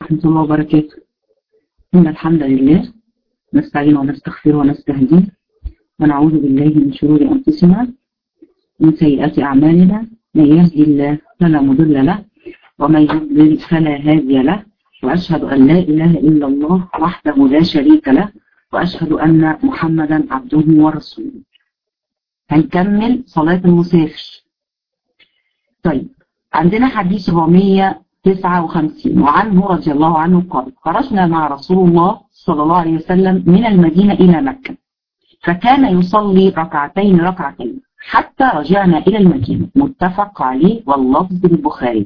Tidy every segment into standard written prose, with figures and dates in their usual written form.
ورحمة الله وبركاته. إن الحمد لله نستعين ونستغفر ونستهديه ونعوذ بالله من شرور أنفسنا ومن سيئات أعمالنا. من يهدي الله فلا مضل له ومن يضلل فلا هادي له، وأشهد أن لا إله إلا الله وحده لا شريك له، وأشهد أن محمدا عبده ورسوله. هنكمل صلاة المسافر. طيب، عندنا حديث 459 وعنه رضي الله عنه قال: خرجنا مع رسول الله صلى الله عليه وسلم من المدينة إلى مكة، فكان يصلي ركعتين ركعتين حتى رجعنا إلى المدينة. متفق عليه واللفظ للبخاري.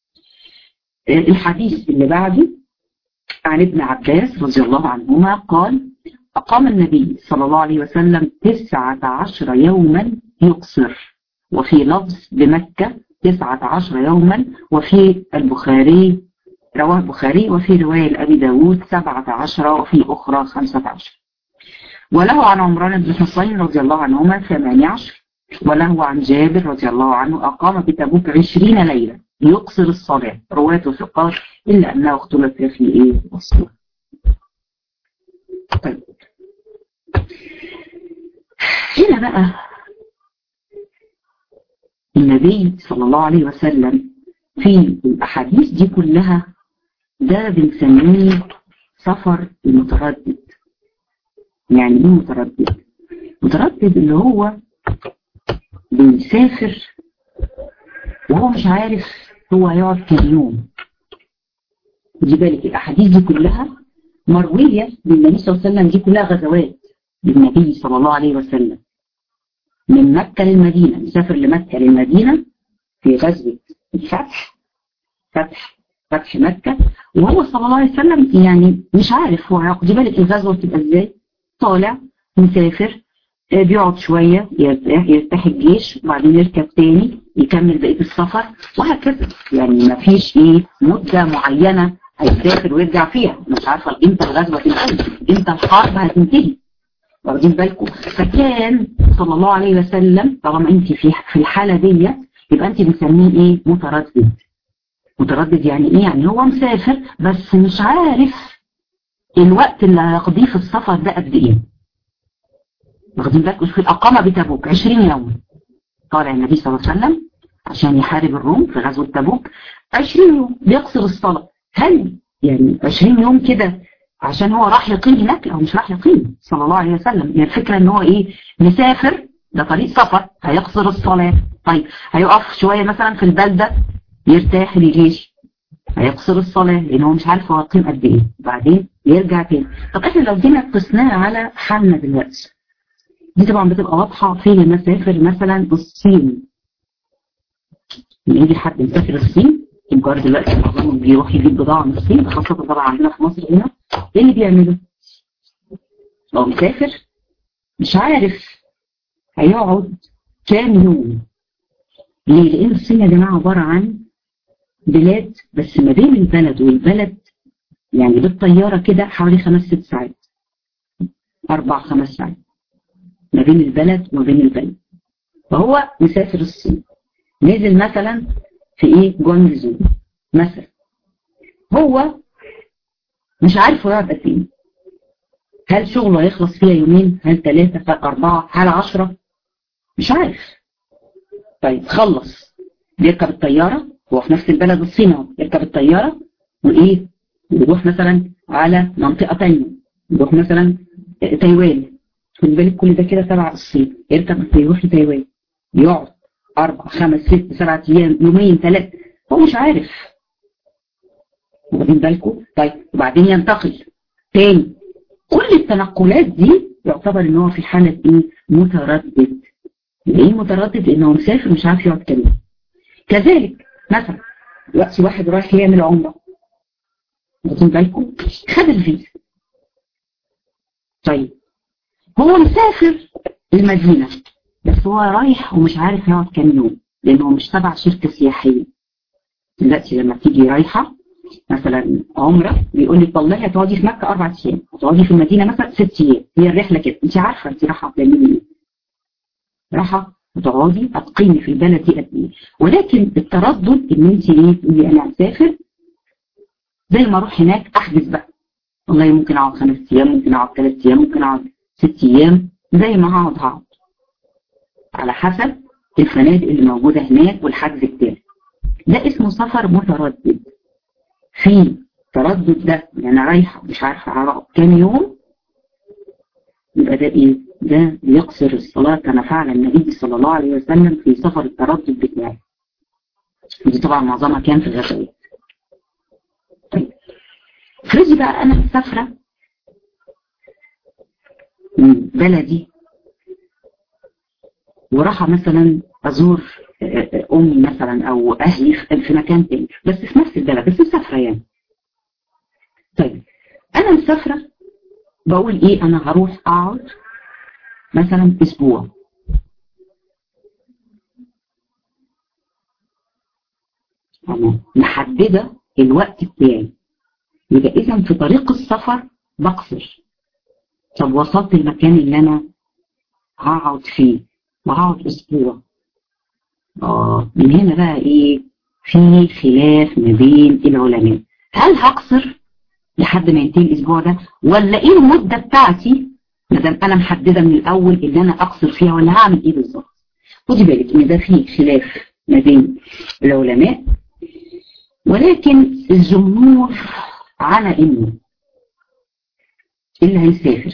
الحديث اللي بعده عن ابن عباس رضي الله عنهما قال: أقام النبي صلى الله عليه وسلم 19 يوما يقصر، وفي لفظ بمكة 19 يوما، وفي البخاري رواه البخاري، وفي رواية لأبي داود 17، وفي أخرى 15. وله عن عمران بن حصين رضي الله عنهما 18. وله عن جابر رضي الله عنه أقام بتبوك 20 ليلة يقصر الصلاة. رواته ثقات إلا أنه اختلف في وصله. طيب، هنا بقى النبي صلى الله عليه وسلم في الأحاديث دي كلها ده بنسميه سفر المتردد. يعني ايه متردد؟ متردد اللي هو بيسافر وهو مش عارف هو هيقعد كام يوم. خدي بالك الأحاديث دي كلها مروية بالنبي صلى الله عليه وسلم، دي كلها غزوات للنبي صلى الله عليه وسلم من مكة للمدينة. مسافر لمكة للمدينة في غزوة الفتح، فتح مكة، وهو صلى الله عليه وسلم يعني مش عارف هو هياخد بالك الغزوة بتبقى ازاي. طالع مسافر، بيقعد شوية يرتاح الجيش، وبعدين يركب تاني يكمل بقية السفر، وهكذا. يعني ما فيش مدة معينة هيسافر ويرجع فيها. مش عارفة امتى الغزوة تنتهي، امتى الحرب هتنتهي، واخدين بالكم؟ فكان صلى الله عليه وسلم طالما انت في الحالة دي يبقى انت بنسميه متردد. متردد يعني ايه؟ يعني هو مسافر بس مش عارف الوقت اللي هيقضيه في السفر ده قد ايه. واخدين بالكم؟ في الأقامة بتبوك 20 يوم. طالع النبي صلى الله عليه وسلم عشان يحارب الروم في غزوة تبوك 20 يوم بيقصر الصلاة. هل يعني 20 يوم كده عشان هو راح يقيم هناك او مش راح يقيم صلى الله عليه وسلم؟ يعني الفكرة ان هو مسافر، ده طريق سفر، هيقصر الصلاة. طيب هيقف شوية مثلا في البلدة يرتاح لجيش، هيقصر الصلاة لان هو مش عارف هو هيقيم قد ايه، بعدين يرجع تاني. طب احنا لو جينا قسناها على حالنا دلوقتي، دي طبعا بتبقى واضحة في المسافر مثلا الصين. يجي حد مسافر الصين، الجار دلوقتي معظمهم بيروح يجيب بضاعة من الصين، خاصة طبعا عندنا في مصر هنا. ايه اللي بيعمله؟ لو مسافر مش عارف هيقعد كام يوم. ليه؟ لأن الصين يا جماعة عبارة عن بلاد، بس ما بين البلد والبلد يعني بالطيارة كده حوالي 5-6 ساعات، 4-5 ساعات ما بين البلد وما بين البلد. فهو مسافر الصين، نزل مثلا في جوانزو مثلا، هو مش عارف هو يقعد قد ايه. هل شغله هيخلص فيها يومين؟ هل 3؟ هل 4؟ هل 10؟ مش عارف. طيب خلص، بيركب الطيارة، هو في نفس البلد الصين اهو، يركب الطيارة ويروح مثلا على منطقة تانية، يروح مثلا تايوان. خد بالك كل ده كده تبع الصين. يركب يروح لتايوان، يقعد 4-5-6-7 ايام، يومين 3، هو مش عارف. واخدين بالكم؟ طيب وبعدين ينتقل تاني. كل التنقلات دي يعتبر ان هو في حالة متردد. ايه متردد؟ لانه مسافر مش عارف يقعد كام. كذلك مثلا دلوقتي واحد رايح يعمل عمره، واخدين بالكم؟ خد الفيزا. طيب هو مسافر المدينة بس هو رايح ومش عارف يقعد كام يوم، لانه مش تبع شركة سياحية. دلوقتي لما تيجي رايحة مثلا عمرة، بيقول لك والله هتقعدي في مكة 4 ايام، هتقعدي في المدينة مثلا 6 ايام. هي الرحلة كده، انت عارفة انت رايحة تعملي ايه، رايحة وتقعدي هتقيمي في البلد دي قد ايه. ولكن التردد ان انت تقولي انا هسافر زي ما اروح هناك احجز بقى، والله ممكن اقعد 5 ايام، ممكن اقعد 3 ايام، ممكن اقعد 6 ايام، زي ما هقعد على حسب الفنادق اللي موجودة هناك والحجز بتاعي. ده اسمه سفر متردد. في تردد ده يعني رايحة مش عارفة اقعد كام يوم، يبقى ده ايه؟ ده بيقصر الصلاة كما فعل النبي صلى الله عليه وسلم في سفر التردد بتاعه. دي طبعا معظمها كان في الغزوات. طيب افرضي بقى انا مسافرة من بلدي وراح مثلا ازور امي مثلا او اهلي في مكان تاني، بس في نفس البلد، بس مسافرة يعني. طيب انا مسافرة بقول ايه؟ انا هروح اقعد مثلا اسبوع. انا محددة الوقت بتاعي، يبقى اذا في طريق السفر بقصر. طب وصلت المكان اللي انا هقعد فيه وهقعد اسبوع، من هنا بقى ايه؟ في خلاف ما بين العلماء، هل هقصر لحد ما ينتهي الاسبوع ده، ولا ايه المدة بتاعتي ما دام انا محددة من الاول ان انا اقصر فيها، ولا هعمل ايه بالظبط؟ خدي بالك ان ده فيه خلاف ما بين العلماء، ولكن الجمهور على انه اللي هيسافر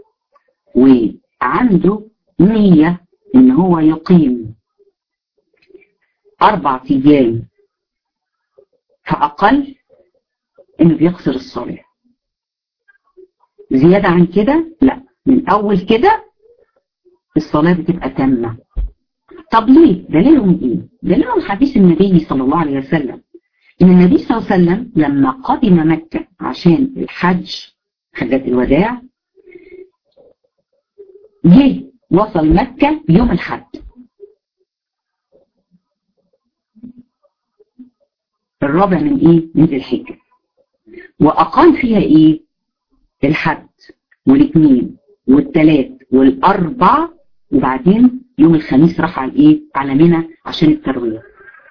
وعنده نية ان هو يقيم 4 ايام فاقل، انه بيقصر الصلاة. زيادة عن كده لا، من اول كده الصلاة بتبقى تامة. طب ليه؟ دليلهم ايه؟ دليلهم حديث النبي صلى الله عليه وسلم، ان النبي صلى الله عليه وسلم لما قدم مكة عشان الحج، حجة الوداع، جه وصل مكة يوم الحج الرابع من ايه؟ من ذي الحجة، واقام فيها ايه؟ الحد والاثنين والثلاث والاربع، وبعدين يوم الخميس راح على ايه؟ على منى عشان التروية.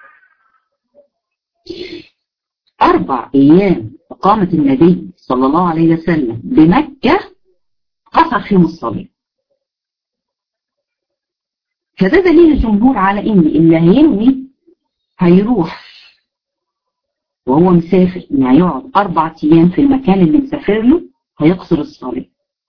4 ايام اقامة النبي صلى الله عليه وسلم بمكة قصر فيهم الصلاة. فده دليل الجمهور على ان اللي هينوي هيروح وهو مسافر ان هيقعد 4 ايام في المكان اللي مسافر له هيقصر الصلاة.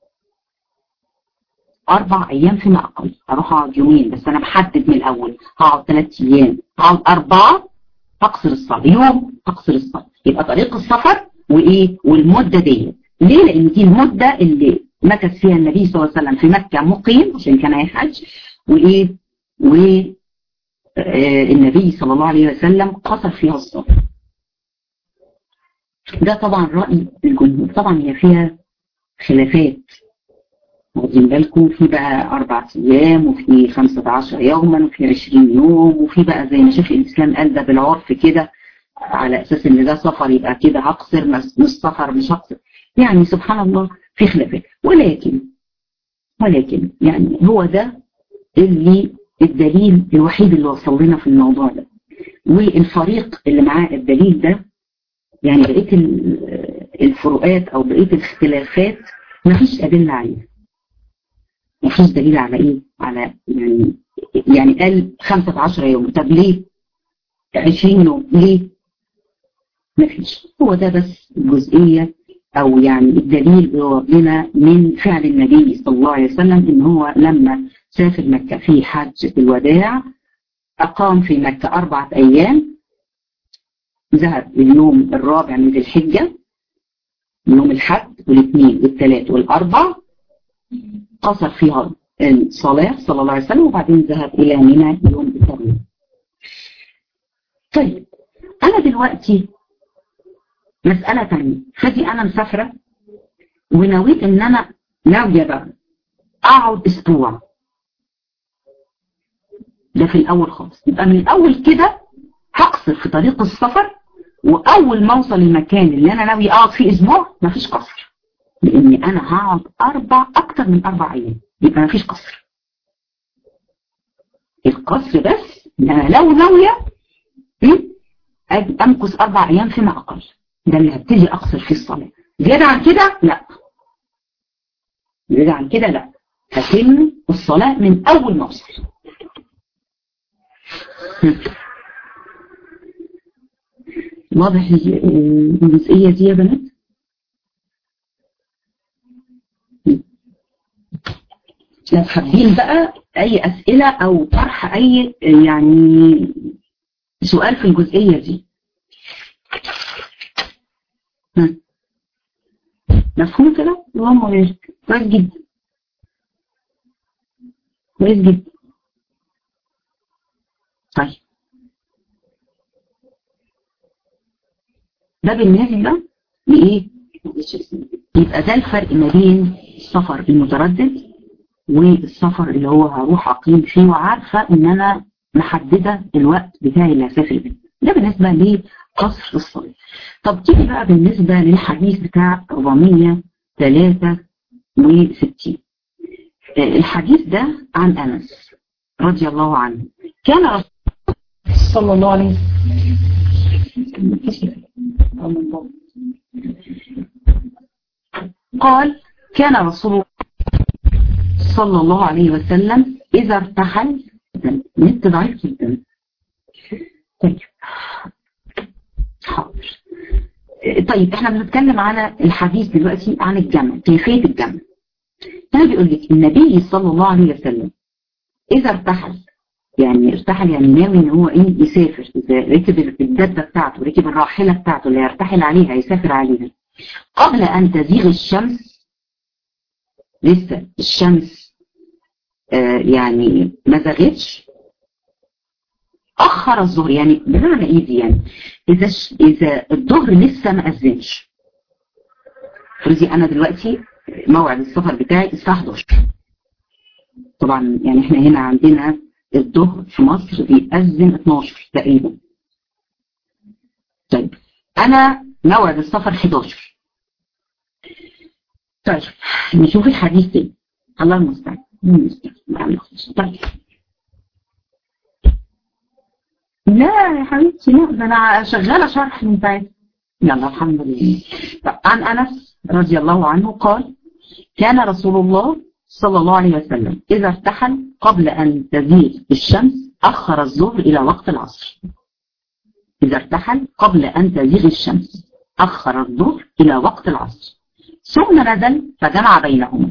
4 ايام فيما اقل، هروح اقعد يومين بس انا محدد من الاول هقعد 3 ايام، هقعد 4 هقصر الصلاة، يوم هقصر الصلاة. يبقى طريق السفر وايه؟ والمدة دي ليه؟ لان دي المدة اللي مكث فيها النبي صلى الله عليه وسلم في مكة مقيم عشان كان هيحج، وايه؟ والنبي صلى الله عليه وسلم قصر فيها الصلاة. ده طبعا رأي الجمهور. طبعا هي فيها خلافات، واخدين بالكم، في بقى 4 ايام وفي 15 يوما وفي 20 يوم، وفي بقى زي ما شيخ الاسلام قال ده بالعرف كده على اساس ان ده سفر يبقى كده هقصر، مش سفر مش هقصر. يعني سبحان الله في خلافات، ولكن يعني هو ده اللي الدليل الوحيد اللي وصل لنا في الموضوع ده، والفريق اللي معاه الدليل ده. يعني بقية الفروقات او بقية الاختلافات مفيش أدلة عليها، مفيش دليل على ايه؟ على يعني قال 15 يوم، طب ليه 20 يوم؟ ليه؟ مفيش. هو ده بس الجزئية او يعني الدليل لنا من فعل النبي صلى الله عليه وسلم، ان هو لما سافر مكة في حج الوداع اقام في مكة 4 ايام، ذهب اليوم الرابع من ذي الحجة، يوم الحد والاثنين والثلاث والاربع، قصر فيها الصلاة صلى الله عليه وسلم، وبعدين ذهب الى منى يوم التروية. طيب انا دلوقتي مسألة ثانية، فدي انا مسافرة ونويت ان انا ناوية بقى اقعد اسبوع، ده في الاول خالص. يبقى من الاول كده هقصر في طريق السفر، واول ما اوصل المكان اللي انا ناوي اقعد فيه اسبوع مفيش قصر، لاني انا هقعد اكتر من 4 ايام، يبقى مفيش قصر. القصر بس ان انا لو ناوية امكث 4 ايام فيما اقل. ده اللي هبتدي اقصر فيه الصلاة. زيادة عن كده لا، زيادة عن كده لا، هتم الصلاة من اول ما اوصل. واضح الجزئية دي يا بنات؟ لو حابين بقى اي اسئلة او طرح اي يعني سؤال في الجزئية دي. مفهوم كده؟ اللهم بارك. كويس جدا، كويس جدا. طيب ده بالنسبة لإيه؟ يبقى ده الفرق ما بين السفر المتردد والسفر اللي هو هروح أقيم فيه وعارفة إن أنا محددة الوقت بتاعي اللي هسافر بيه. ده بالنسبة لقصر الصلاة. طب تيجي بقى بالنسبة للحديث بتاع 463. الحديث ده عن أنس رضي الله عنه. كان رسول صلى الله عليه وسلم قال كان رسول الله صلى الله عليه وسلم إذا ارتحل. النت ضعيف جدا. طيب حاضر. طيب احنا بنتكلم على الحديث دلوقتي عن الجمع، كيفية الجمع. هنا بيقول لك النبي صلى الله عليه وسلم إذا ارتحل، يعني ارتحل يعني ناوي ان هو ايه يسافر، اذا ركب الدابة بتاعته، ركب الراحلة بتاعته اللي يرتحل عليها يسافر عليها قبل ان تزيغ الشمس، لسه الشمس يعني ما زاغتش، اخر الظهر. يعني بمعنى ايه دي؟ يعني اذا الظهر لسه ما اذنش، فرضي انا دلوقتي موعد السفر بتاعي الساعه 11. طبعا يعني احنا هنا عندنا الظهر في مصر بيأذن 12 تقريبا. طيب انا موعد السفر 11. طيب نشوف الحديث تاني. الله المستعان. طيب لا يا حبيبتي لا، ده انا شغاله شرح من ساعتها. يلا الحمد لله. طب عن انس رضي الله عنه قال كان رسول الله صلى الله عليه وسلم اذا ارتحل قبل ان تزيغ الشمس اخر الظهر الى وقت العصر. اذا ارتحل قبل ان تزيغ الشمس اخر الظهر الى وقت العصر ثم نزل فجمع بينهما.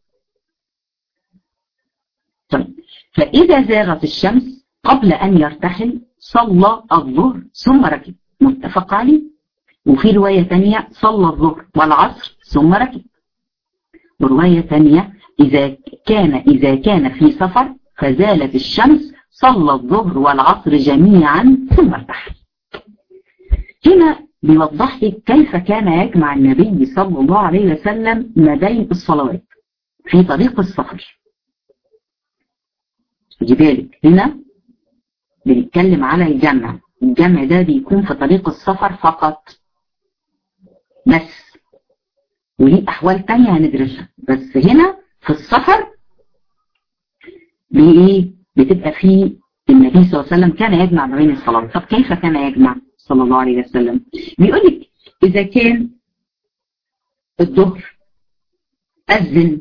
طيب فاذا زاغت الشمس قبل ان يرتحل صلى الظهر ثم ركب، متفق عليه. وفي رواية تانية صلى الظهر والعصر ثم ركب. ورواية تانية إذا كان في سفر فزالت الشمس صلى الظهر والعصر جميعا ثم ارتحل. هنا بيوضح لك كيف كان يجمع النبي صلى الله عليه وسلم ما بين الصلوات في طريق السفر. خدي بالك هنا بنتكلم على الجمع. الجمع ده بيكون في طريق السفر فقط بس، وليه أحوال تانية هندرسها، بس هنا في السفر بتبقى فيه النبي صلى الله عليه وسلم كان يجمع بين الصلاة. طب كيف كان يجمع صلى الله عليه وسلم؟ بيقول لك إذا كان الظهر أذن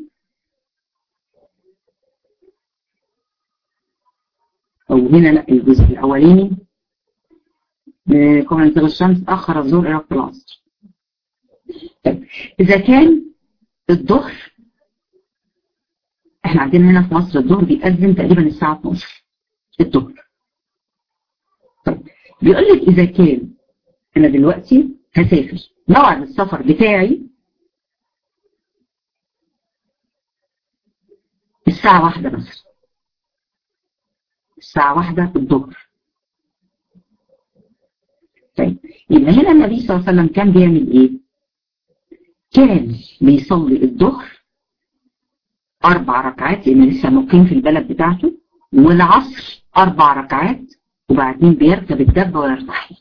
أو هنا لا، الجزء الأولاني قبل أن تغيب الشمس أخر الظهر إلى وقت العصر. طيب إذا كان الظهر، احنا عندنا هنا في مصر الظهر بيأذن تقريبا الساعة 12 الظهر. طيب بيقول لك إذا كان أنا دلوقتي هسافر، موعد السفر بتاعي الساعة 1 بس، الساعة 1 الظهر. طيب يبقى هنا النبي صلى الله عليه وسلم كان بيعمل ايه؟ كان بيصلي الظهر 4 ركعات لأن لسه مقيم في البلد بتاعته، والعصر 4 ركعات، وبعدين بيركب الدابة ويرتحل.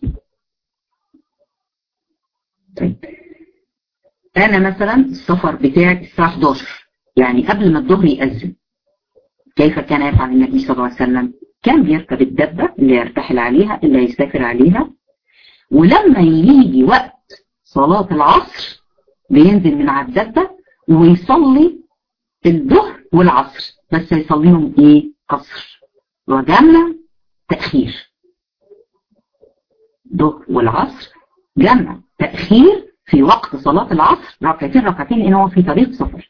طيب أنا مثلا السفر بتاعي الساعة 11، يعني قبل ما الظهر يأذن، كيف كان يفعل النبي صلى الله عليه وسلم؟ كان بيركب الدابة اللي يرتحل عليها اللي يسافر عليها، ولما يجي وقت صلاة العصر بينزل من على الدابة ويصلي الظهر والعصر، بس يصليهم ايه؟ قصر وجمع تأخير. ظهر والعصر جمع تأخير في وقت صلاة العصر، ركعتين ركعتين، لأن هو في طريق سفر.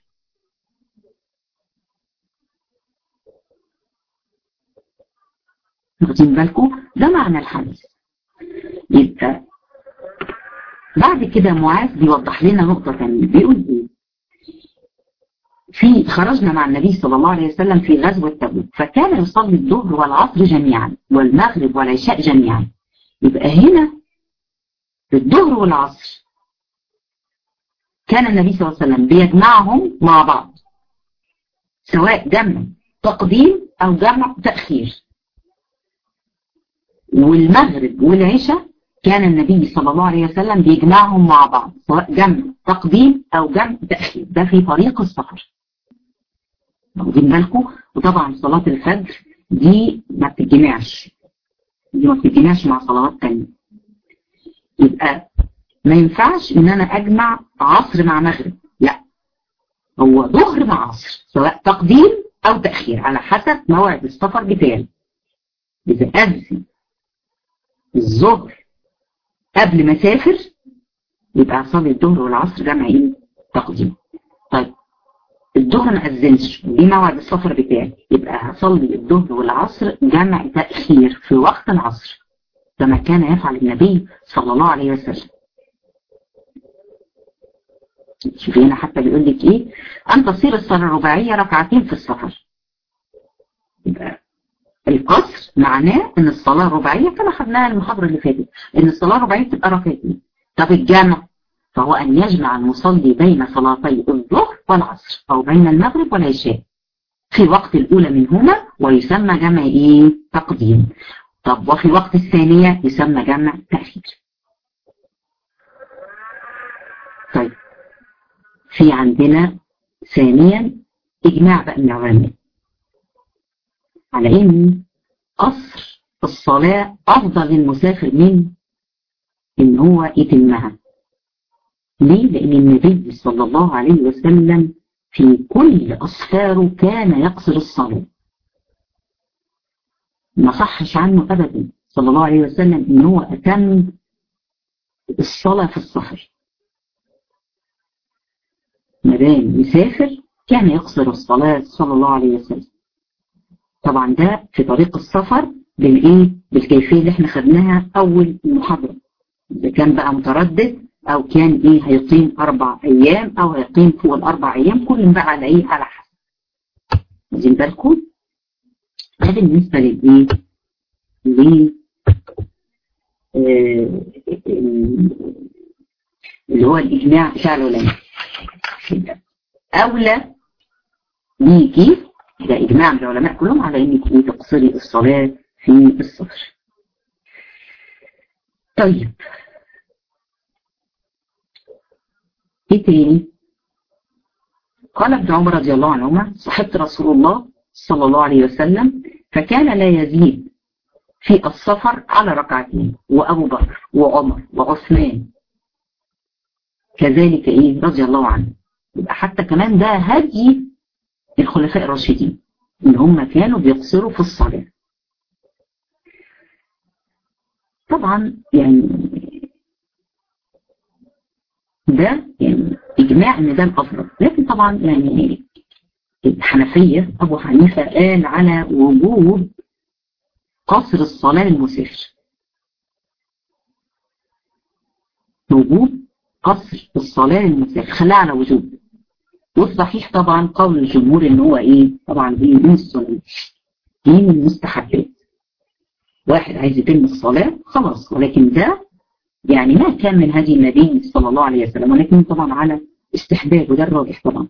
واخدين بالكم؟ ده معنى الحديث. يبقى بعد كده معاذ بيوضح لنا نقطة ثانية، بيقول ايه؟ خرجنا مع النبي صلى الله عليه وسلم في غزوة تبوك، فكان يصلي الظهر والعصر جميعا والمغرب والعشاء جميعا. يبقى هنا الظهر والعصر كان النبي صلى الله عليه وسلم بيجمعهم مع بعض، سواء جمع تقديم أو جمع تأخير. والمغرب والعشاء كان النبي صلى الله عليه وسلم بيجمعهم مع بعض، سواء جمع تقديم أو جمع تأخير، ده في طريق السفر. واخدين بالكم؟ وطبعا صلاة الفجر دي ما بتتجمعش، مع صلوات تانية. يبقى ما ينفعش ان انا اجمع عصر مع مغرب، لا، هو ظهر مع عصر، سواء تقديم او تأخير على حسب موعد السفر بتاعي. اذا اذن الظهر قبل ما اسافر يبقى اصلي الظهر والعصر جمع ايه؟ تقديم. طيب الظهر ما اذنش ودي موعد السفر بتاعي، يبقى هصلي الظهر والعصر جمع تأخير في وقت العصر، كما كان يفعل النبي صلى الله عليه وسلم. شوفي هنا حتى بيقول لك ايه؟ ان تصير الصلاة الرباعية ركعتين في السفر. يبقى القصر معناه ان الصلاة الرباعية كما خدناها المحاضرة اللي فاتت، ان الصلاة الرباعية تبقى ركعتين. طب الجمع فهو ان يجمع المصلي بين صلاتي الظهر والعصر او بين المغرب والعشاء في وقت الاولى منهما، ويسمى جمع ايه؟ تقديم. طب وفي وقت الثانية يسمى جمع تأخير. طيب في عندنا ثانيا إجماع بقى من العلماء على إن قصر الصلاة أفضل للمسافر من إن هو يتمها. ليه؟ لأن النبي صلى الله عليه وسلم في كل أسفاره كان يقصر الصلاة، ما صحش عنه أبدا صلى الله عليه وسلم إن هو أتم الصلاة في السفر. مدام يسافر كان يقصر الصلاة صلى الله عليه وسلم. طبعا ده في طريق السفر بالكيفية اللي احنا خدناها أول المحاضرة، إذا كان بقى متردد أو كان هيقيم 4 أيام أو هيقيم فوق ال4 أيام، كل بقى على على حسب. واخدين بالكم؟ ده بالنسبة اللي هو الإجماع بتاع العلماء. أولى بيجي ده إجماع من العلماء كلهم على إنك تقصري الصلاة في السفر. طيب إيه تاني؟ قال ابن عمر رضي الله عنهما: صحبت رسول الله صلى الله عليه وسلم فكان لا يزيد في السفر على ركعتين، وأبو بكر وعمر وعثمان كذلك رضي الله عنه. يبقى حتى كمان ده هدي الخلفاء الراشدين ان هم كانوا بيقصروا في الصلاة. طبعا ده اجماع ان ده الافضل، لكن طبعا الحنفية ابو حنيفة قال على وجوب قصر الصلاة للمسافر، وجوب قصر الصلاة للمسافر، خلاها على وجوب. والصحيح طبعا قول الجمهور ان هو طبعا من السنة، من المستحبات. واحد عايز يتم الصلاة خلاص، ولكن ده ما كان من هدي النبي صلى الله عليه وسلم، ولكن طبعا على استحباب، وده الراجح طبعا.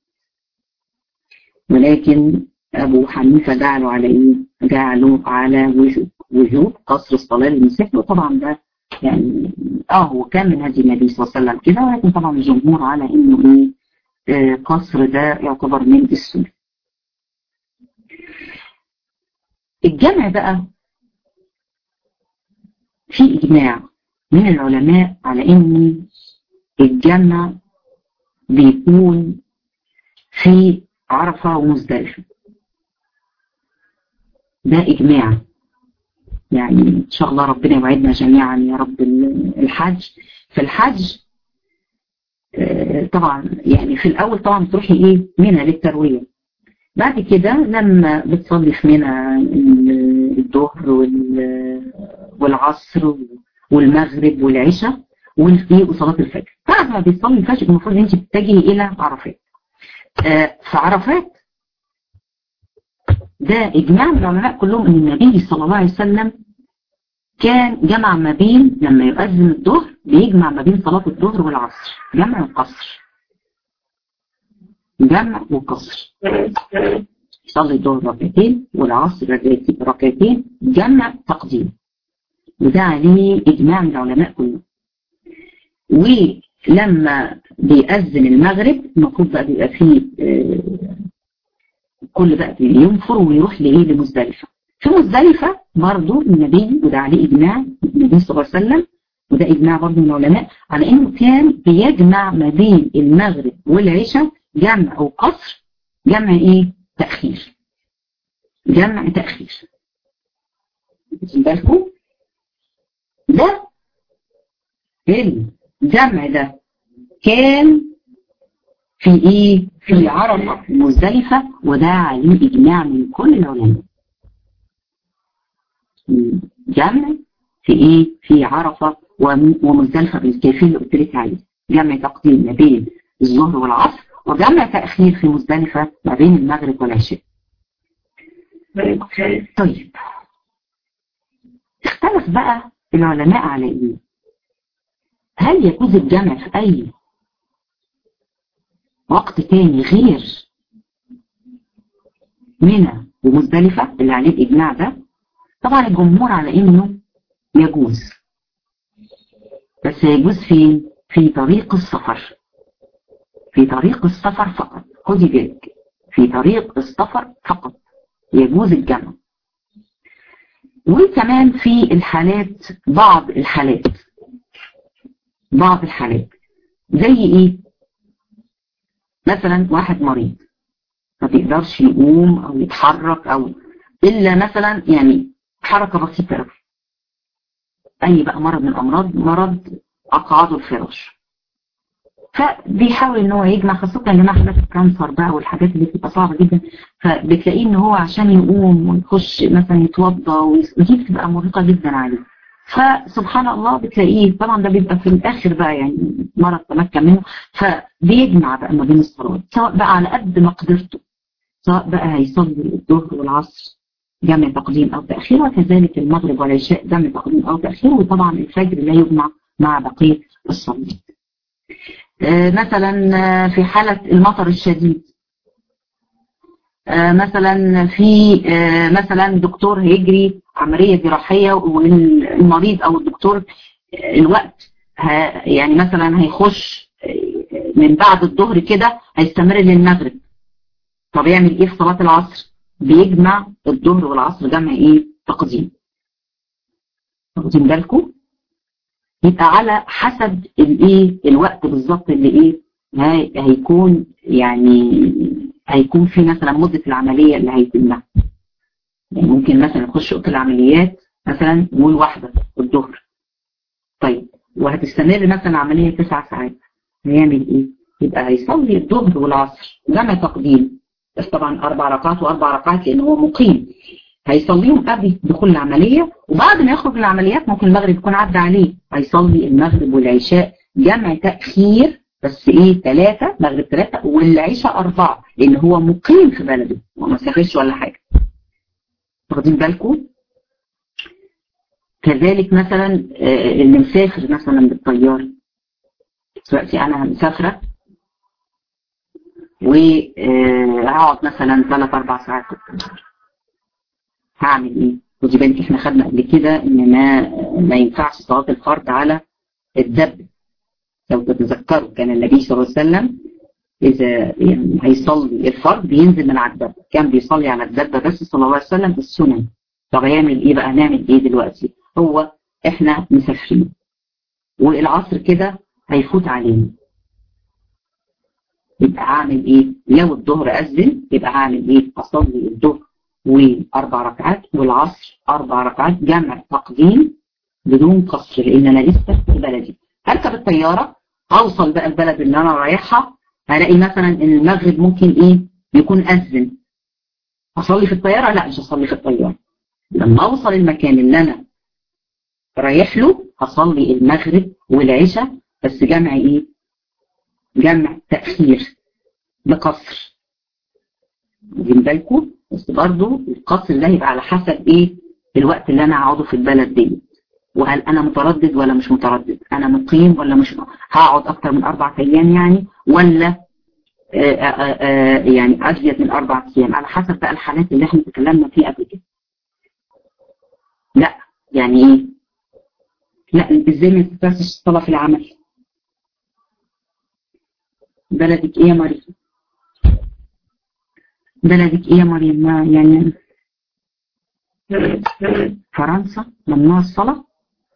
ولكن ابو حنيفة جعلوا على وجوب قصر الصلاة للمسافر، وطبعا ده هو كان من هدي النبي صلى الله عليه وسلم كده، ولكن طبعا الجمهور على انه قصر ده يعتبر من السنة. الجمع بقى في إجماع من العلماء على إن الجمع بيكون في عرفة ومزدلفة، ده إجماع. يعني إن شاء الله ربنا يوعدنا جميعا يا رب الحج. في الحج طبعا يعني في الأول طبعا بتروحي إيه منى للتروية، بعد كده لما بتصلي في منى الظهر والعصر والمغرب والعشاء وصلاة الفجر، بعد ما بتصلي الفجر المفروض انت تتجهي إلى عرفات. في عرفات ده إجماع العلماء كلهم أن النبي صلى الله عليه وسلم كان جمع ما بين لما يؤذن الظهر بيجمع ما بين صلاة الظهر والعصر، جمع وقصر، جمع وقصر، يصلي الظهر ركعتين والعصر ركعتين، جمع تقديم، وده عليه إجماع من العلماء كلهم. ولما بيأذن المغرب المفروض بقى بيبقى فيه كل بقى ينفر ويروح لإيه لمزدلفة. في مزدلفة برضو النبي وده عليه إجماع النبي صلى الله عليه وسلم، وده إجماع برضو من العلماء على إنه كان بيجمع ما بين المغرب والعشاء جمع أو قصر، جمع إيه تأخير، جمع تأخير. بالكم ده الجمع ده كان في ايه في عرفة مزدلفة، وده عليه اجماع من كل العلماء. جمع في ايه في عرفة ومزدلفة بالكيفية اللي قلت لك عليه، جمع تقديم ما بين الظهر والعصر، وجمع تأخير في مزدلفة ما بين المغرب والعشاء. طيب اختلف بقى العلماء على ايه؟ هل يجوز الجمع في اي وقت تاني غير منى ومزدلفة اللي عليه الإجماع ده؟ طبعا الجمهور على إنه يجوز، بس يجوز فين؟ في طريق السفر، في طريق السفر فقط، خدي بالك في طريق السفر فقط يجوز الجمع. وكمان في الحالات بعض الحالات زي إيه؟ مثلا واحد مريض ما بيقدرش يقوم او يتحرك او الا مثلا يعني حركه بسيطه قوي، اي بقى مرض من الامراض، مرض اقعاده الفراش، فبيحاول ان هو يجمع، خاصه يا جماعه حالات الكانسر بقى والحاجات اللي بتبقى صعبه جدا، فبتلاقيه ان هو عشان يقوم ويخش مثلا يتوضا ودي بتبقى مرهقه جدا عليه، فسبحان الله بتلاقيه طبعا ده بيبقى في الاخر بقى يعني مرض تمكن منه، فبيجمع بقى ما بين الصلوات سواء بقى على قد مقدرته، سواء بقى هيصلي الظهر والعصر جمع تقديم او تاخير، وكذلك المغرب والعشاء جمع تقديم او تاخير، وطبعا الفجر لا يجمع مع بقيه الصلاه. مثلا في حاله المطر الشديد، مثلا في مثلا دكتور هيجري عمليه جراحيه والمريض او الدكتور الوقت يعني مثلا هيخش من بعد الظهر كده هيستمر للمغرب، طب يعمل ايه في صلاه العصر؟ بيجمع الظهر والعصر جمع ايه تقديم. واخدين بالكم؟ يبقى على حسب الايه الوقت بالظبط اللي ايه هيكون، يعني هيكون في مثلا مدة العملية اللي هيتمها، يعني ممكن مثلا يخش اوضه العمليات مثلا نقول واحدة الظهر، طيب وهتستمر مثلا العملية 9 ساعات، هيعمل ايه؟ يبقى هيصلي الظهر والعصر جمع تقديم، بس طبعا 4 ركعات و4 ركعات لان هو مقيم، هيصليهم قبل دخول العملية، وبعد ما يخرج من العمليات ممكن المغرب يكون عدى عليه، هيصلي المغرب والعشاء جمع تأخير، بس ايه 3 مغرب 3 والعشاء 4 لان هو مقيم في بلده وما سافرش ولا حاجة. واخدين بالكم؟ كذلك مثلا اللي مسافر مثلا بالطيارة، دلوقتي انا مسافرة وهقعد مثلا 3-4 ساعات في الطيارة، هعمل ايه؟ خدي بالك احنا خدنا قبل كده ان ما ينفعش صلاة الفرض على الدب، لو تتذكروا كان النبي صلى الله عليه وسلم اذا يعني هيصلي الفرض بينزل من على الدب، كان بيصلي على الدب بس صلى الله عليه وسلم بالسنن. طب هيعمل ايه بقى؟ نعمل ايه دلوقتي؟ هو احنا مسافرين والعصر كده هيفوت علينا. يبقى هعمل ايه؟ لو الظهر أذن يبقى هعمل ايه؟ أصلي الظهر و4 ركعات والعصر 4 ركعات جمع تقديم بدون قصر، لان انا لسه في بلدي. هركب الطياره اوصل بقى البلد اللي انا رايحها، هلاقي مثلا ان المغرب ممكن ايه يكون اذن. اصلي في الطياره؟ لا مش هصلي في الطياره. لما اوصل المكان اللي انا رايح له هصلي المغرب والعشاء، بس جمع ايه؟ جمع تاخير بقصر. واخدين بالكم؟ بس برضه القصر ده يبقى على حسب ايه الوقت اللي انا هقعده في البلد دي، وهل انا متردد ولا مش متردد، انا مقيم ولا مش هقعد اكتر من 4 ايام يعني، ولا يعني ازيد من 4 ايام، على حسب بقى الحالات اللي احنا تكلمنا فيها قبل كده. لا يعني ايه؟ لا ازاي ما تنفعش الصلاه في العمل؟ بلدك ايه يا مريم؟ بلدك ايه يا مريم؟ ما يعني فرنسا ممنوع الصلاه؟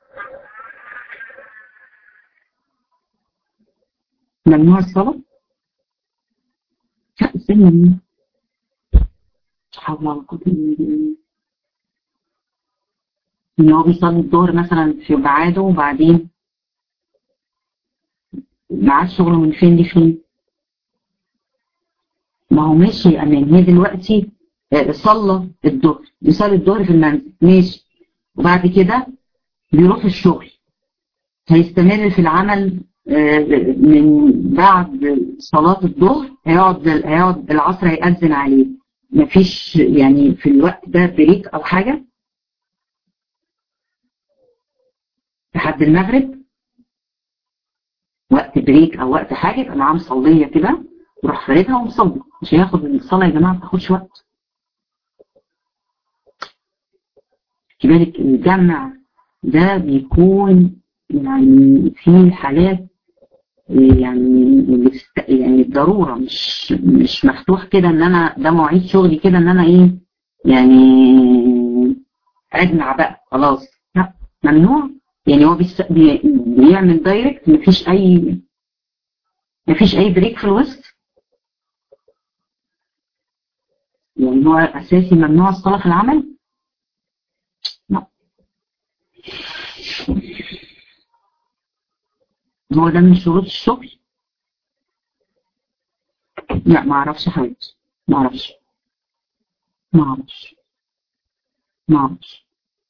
ممنوع الصلاه؟ لا ازاي ممنوع؟ حول ولا قوه الا بالله. ان هو بيصلي الظهر مثلا في ميعاده وبعدين معاه شغله من فين لفين؟ ما هو ماشي يا امان، هي دلوقتي صلى الظهر، بيصلي الظهر في المنزل ماشي، وبعد كده بيروح الشغل، هيستمر في العمل من بعد صلاة الظهر، هيقعد العصر هيأذن عليه، مفيش يعني في الوقت ده بريك او حاجة لحد المغرب، وقت بريك او وقت حاجة يبقى معاه مصلية كده وراح فاردها ومصلي، مش هياخد الصلاة يا جماعة، ما تاخدش وقت. كذلك الجمع ده بيكون يعني في حالات يعني يعني الضرورة، مش مفتوح كده ان انا ده مواعيد شغلي كده ان انا ايه يعني اجمع بقى خلاص، لا ممنوع. يعني هو بيعمل دايركت، مفيش اي بريك في الوسط، يعني هو اساسي ممنوع الصلاة في العمل. لا هو ده من شروط الشغل. لا ما اعرفش حاجة، ما اعرفش ما اعرفش ما اعرفش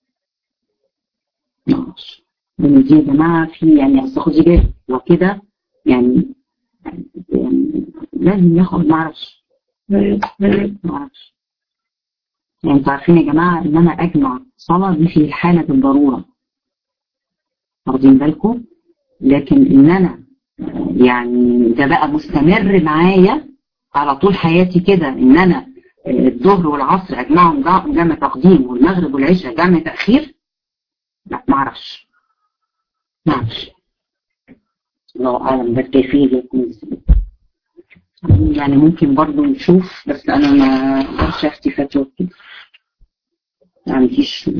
ما اعرفش لان دي يا جماعة في يعني اصل خدي بالك وكده يعني، يعني لازم ياخد ما اعرفش ما اعرفش. يعني انتوا عارفين يا جماعة ان انا اجمع صلاة دي في حالة الضرورة، واخدين بالكم؟ لكن ان انا يعني ده بقى مستمر معايا على طول حياتي كده، ان انا الظهر والعصر اجمعهم جمع تقديم والمغرب والعشاء جمع تأخير، لا ما اعرفش ما اعرفش. الله اعلم ده الكيفية يكون ازاي، يعني ممكن برضو نشوف، بس انا ما اقدرش افتي فتوى كده، ما عنديش.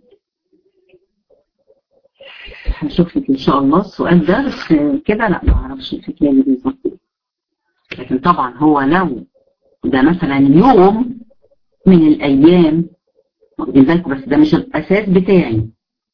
هشوف لك ان شاء الله السؤال ده، بس كده لا ما اعرفش الفكره دي بالظبط. لكن طبعا هو لو ده مثلا يوم من الايام، واخدين بالكم، بس ده مش الاساس بتاعي،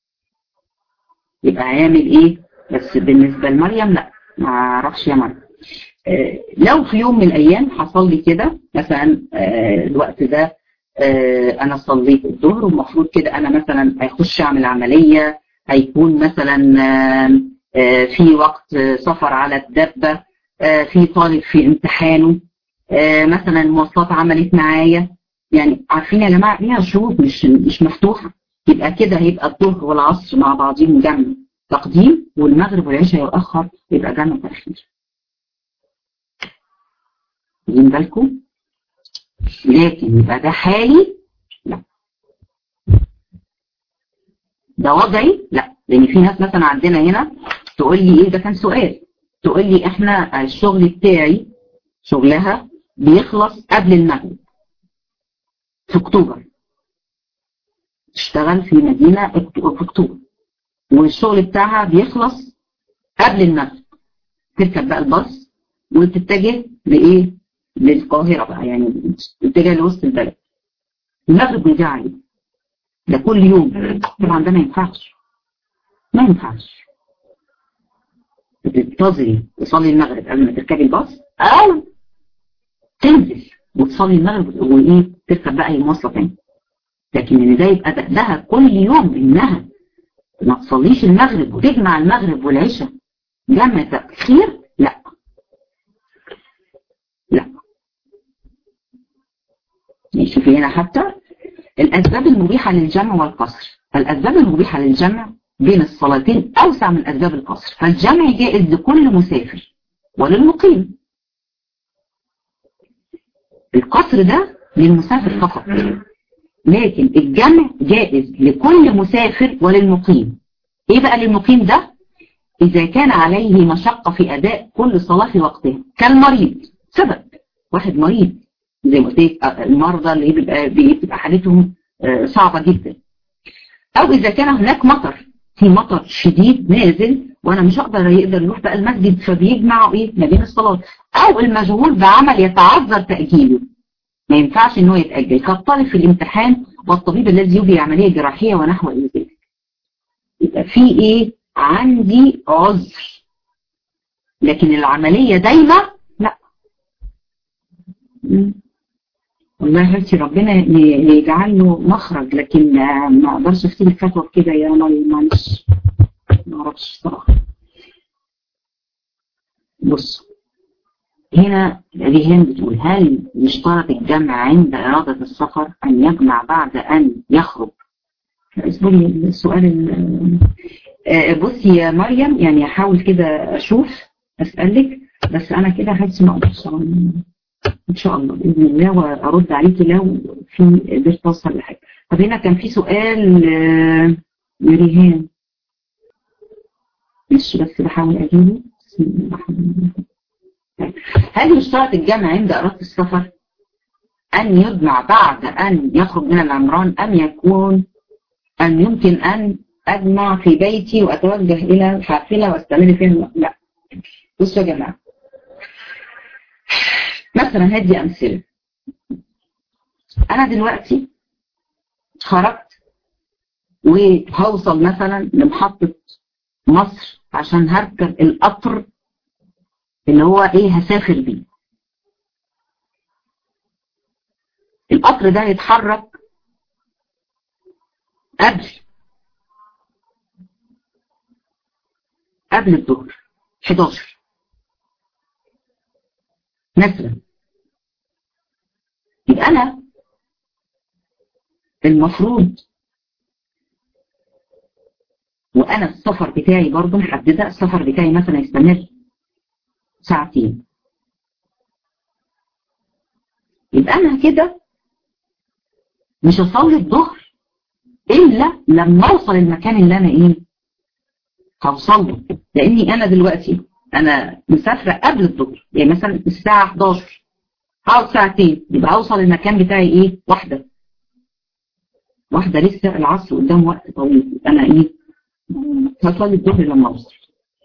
يبقى هيعمل ايه؟ بس بالنسبه لمريم لا ما اعرفش يا مريم. لو في يوم من الايام حصل لي كده مثلا الوقت ده انا صليت الظهر والمفروض كده انا مثلا هيخش اعمل عمليه، هيكون مثلا في وقت سفر على الدابه، في طالب في امتحانه، مثلا المواصلات عملت معايا، يعني عارفين يا جماعه ليها شروط مش مفتوحه، يبقى كده هيبقى الظهر والعصر مع بعضهم جمع تقديم، والمغرب والعشاء يؤخر يبقى جمع تاخير. واخدين بالكم؟ لكن يبقى ده حالي لا، ده وضعي لا، لان في ناس مثلا عندنا هنا تقول لي ايه، ده كان سؤال، تقول لي احنا الشغل بتاعي شغلها بيخلص قبل المغرب في اكتوبر، تشتغل في مدينة في اكتوبر، والشغل بتاعها بيخلص قبل المغرب، تركب بقى الباص وتتجه لايه؟ للقاهره بقى، يعني تتجه لوسط البلد. المغرب بيضيع عليه ده كل يوم. طبعا ده ما ينفعش، ما ينفعش. تنتظري تصلي المغرب قبل ما تركبي الباص، او تنزل وتصلي المغرب وايه تركب بقى المواصله تاني. لكن ان ده يبقى دقها كل يوم انها ما تصليش المغرب وتجمع المغرب والعشاء جمع تأخير، لا لا. شوفي هنا حتى الأسباب المبيحة للجمع والقصر. الأسباب المبيحة للجمع بين الصلاتين أوسع من أسباب القصر، فالجمع جائز لكل مسافر وللمقيم. القصر ده للمسافر فقط، لكن الجمع جائز لكل مسافر وللمقيم. ايه بقى للمقيم ده؟ إذا كان عليه مشقة في أداء كل صلاة في وقتها، كالمريض، سبب واحد مريض زي ما قلت لك، المرضى اللي بتبقى حالتهم صعبة جدا، أو إذا كان هناك مطر، في مطر شديد نازل وأنا مش يقدر يروح بقى المسجد، فبيجمعوا إيه ما بين الصلاة، أو المشغول بعمل يتعذر تأجيله، ما ينفعش إن هو يتأجل، كالطالب في الامتحان والطبيب الذي يجري عملية جراحية ونحو ذلك. يبقى في إيه عندي عذر، لكن العملية دايما لا. والله يا حبيبتي ربنا يجعل له مخرج، لكن ما اقدرش افتي الفتوى كده يا مريم، معلش ما اعرفش صراحه. بص هنا ريهام بتقول: هل يشترط الجمع عند إرادة السفر أن يجمع بعد أن يخرج؟ اصبري السؤال. بصي يا مريم، يعني هحاول كده أشوف أسألك، بس أنا كده حاسس ما أقدرش إن شاء الله بإذن الله، وأرد عليكي لو في قدرت أوصل لحاجة. طب هنا كان في سؤال ريهام، مش بس بحاول أجيبه. هل يشترط الجمع عند إرادة السفر أن يجمع بعد أن يخرج من العمران، أم يمكن أن أجمع في بيتي وأتوجه إلى الحافلة وأستمر فيها؟ لا. بصوا يا جماعة، مثلا هدي أمثلة. أنا دلوقتي خرجت وهوصل مثلا لمحطة مصر عشان هركب القطر اللي هو إيه هسافر بيه. القطر ده يتحرك قبل الظهر 11 مثلا. يبقى أنا المفروض، وأنا السفر بتاعي برضه محددة، السفر بتاعي مثلا يستمر ساعتين، يبقى أنا كده مش هصلي الظهر إلا لما أوصل المكان اللي أنا إيه هوصله، لأني أنا دلوقتي أنا مسافرة قبل الظهر، يعني مثلا الساعة 11 هقعد ساعتين، يبقى أوصل المكان بتاعي إيه واحدة لسه العصر قدام وقت طويل، أنا إيه هصلي الظهر لما أوصل،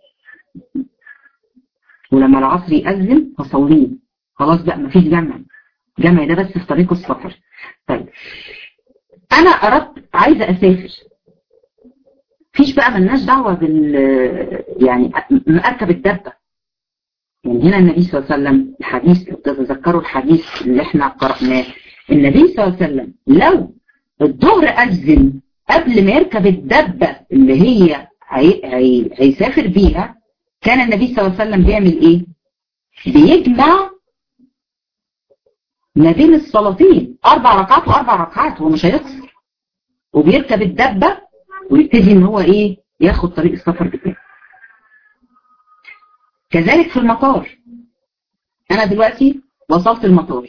ولما العصر يأذن هصليه. خلاص بقى مفيش جمع ده بس في طريق السفر. طيب أنا عايزة أسافر، فيش بقى ملناش دعوة يعني أركب الدبة. يعني هنا النبي صلى الله عليه وسلم الحديث، لو تتذكروا الحديث اللي احنا قرأناه، النبي صلى الله عليه وسلم لو الظهر أذن قبل ما يركب الدبة اللي هي هيسافر بيها، كان النبي صلى الله عليه وسلم بيعمل ايه؟ بيجمع ما بين الصلاتين 4 ركعات و4 ركعات، هو مش هيقصر، وبيركب الدبة ويبتدي ان هو ايه ياخد طريق السفر بتاعه. كذلك في المطار، انا دلوقتي وصلت المطار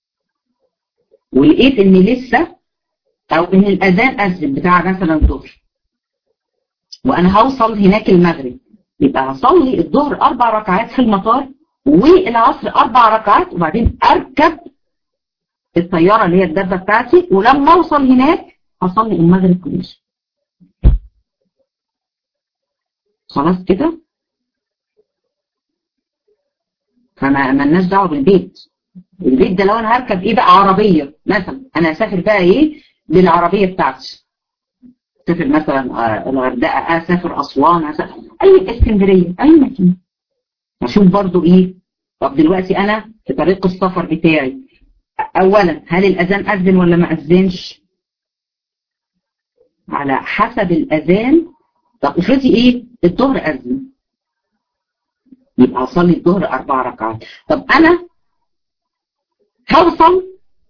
ولقيت ان لسه او ان الاذان اذن بتاع مثلا الظهر، وانا هوصل هناك المغرب، يبقى هصلي الظهر 4 ركعات في المطار والعصر 4 ركعات، وبعدين اركب الطيارة اللي هي الدبة بتاعتي، ولما اوصل هناك هصلي المغرب كله. خلاص كده فما لناش دعوه بالبيت. البيت ده لو انا هركب ايه بقى، عربيه مثلا، انا اسافر بقى ايه بالعربيه بتاعتي، اسافر مثلا الغردقه، اسافر اسوان، اي اسكندريه، اي مكان، اشوف برضو ايه. طب دلوقتي انا في طريق السفر بتاعي، اولا هل الاذان اذن ولا ما اذنش؟ على حسب الاذان. طب افرضي ايه الظهر اذن، يبقى اصلي الظهر 4 ركعات. طب انا هوصل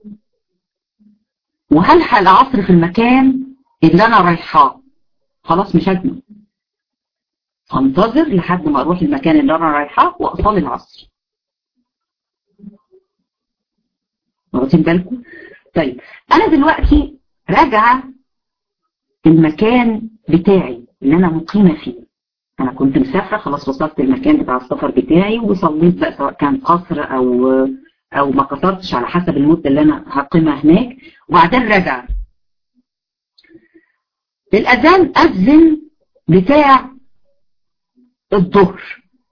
وهلحق العصر في المكان اللي انا رايحاه، خلاص مش هجمع، هنتظر لحد ما اروح المكان اللي انا رايحاه واصلي العصر. واخدين بالكم؟ طيب انا دلوقتي راجعه المكان بتاعي اللي انا مقيمه فيه، انا كنت مسافره خلاص، وصلت المكان بتاع السفر بتاعي وصليت بقى، سواء كان قصر او ما قصرتش على حسب المده اللي انا هقيمها هناك، وبعدين راجعه. الاذان اذن بتاع الظهر،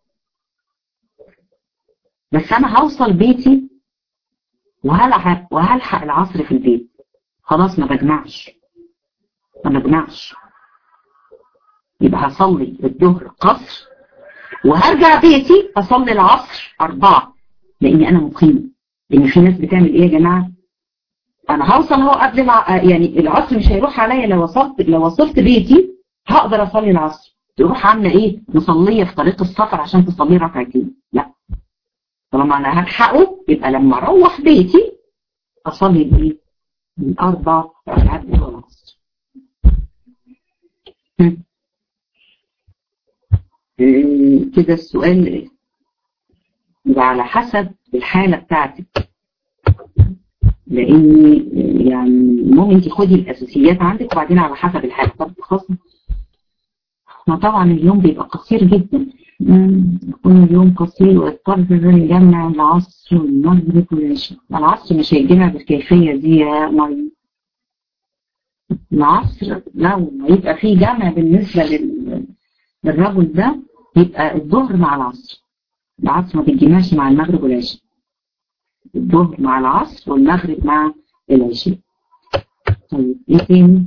بس انا هوصل بيتي وهلحق العصر في البيت، خلاص ما بجمعش، يبقى هصلي الظهر قصر وهرجع بيتي اصلي العصر 4، لاني انا مقيمه. لان في ناس بتعمل ايه يا جماعه، انا هوصل هو قبل يعني العصر مش هيروح عليا، لو وصلت بيتي هقدر اصلي العصر، تروح عامله ايه مصليه في طريق السفر عشان تصلي ركعتين، لا، طالما انا هلحقه يبقى لما اروح بيتي اصلي الايه ال4 ركعات بتوع العصر. كده السؤال يبقى على حسب الحالة بتاعتك، لان يعني ممكن تاخدي الاساسيات عندك وبعدين على حسب الحالة. طب خلاص، ما طبعا اليوم بيبقى قصير جدا، يكون اليوم قصير واضطر نجمع العصر والمغرب والعشاء. العصر مش هيتجمع بالكيفية دي يا مريم، العصر لو يبقى فيه جمع بالنسبة للرجل ده يبقى الظهر مع العصر، العصر ما بيتجمعش مع المغرب والعشاء، الظهر مع العصر والمغرب مع العشاء. طيب ايه تاني؟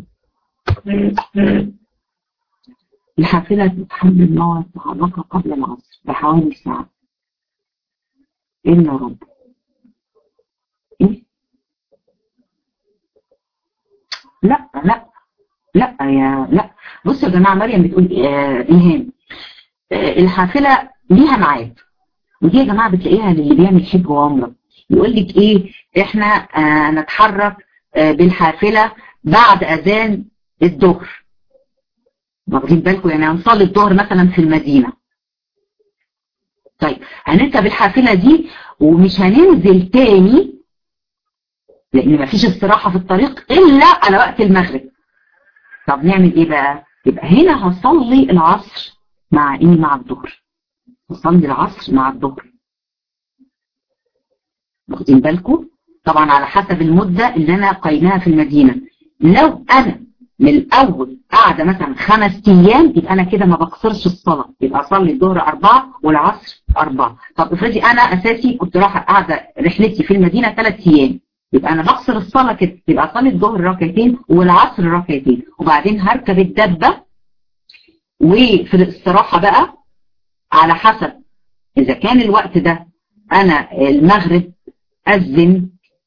الحافلة تتحمل موعد تحركها قبل العصر بحوالي ساعة إلا ربع. إيه؟ لا لا لا لا، بصوا يا جماعة، مريم بتقول إيهام الحافلة ليها ميعاد، ودي يا جماعة بتلاقيها للي بيعمل حج وعمرة، يقول لك إيه، إحنا نتحرك بالحافلة بعد أذان الظهر، واخدين بالكم؟ يعني هنصلي الظهر مثلا في المدينة، طيب هنركب الحافلة دي ومش هننزل تاني لان مفيش استراحة في الطريق الا على وقت المغرب. طب نعمل ايه بقى؟ يبقى هنا هصلي العصر مع ايه، مع الظهر، هصلي العصر مع الظهر، واخدين بالكم؟ طبعا على حسب المدة اللي انا قايماها في المدينة. لو انا من الاول قاعدة مثلا 5 ايام يبقى انا كده ما بقصرش الصلاة، يبقى اصلي الظهر 4 والعصر 4. طب افرضي انا اساسي كنت رايحة قاعدة رحلتي في المدينة 3 ايام، يبقى انا بقصر الصلاة كده، يبقى اصلي الظهر ركعتين والعصر ركعتين، وبعدين هركب الدبة وفي الاستراحة بقى على حسب اذا كان الوقت ده انا المغرب اذن،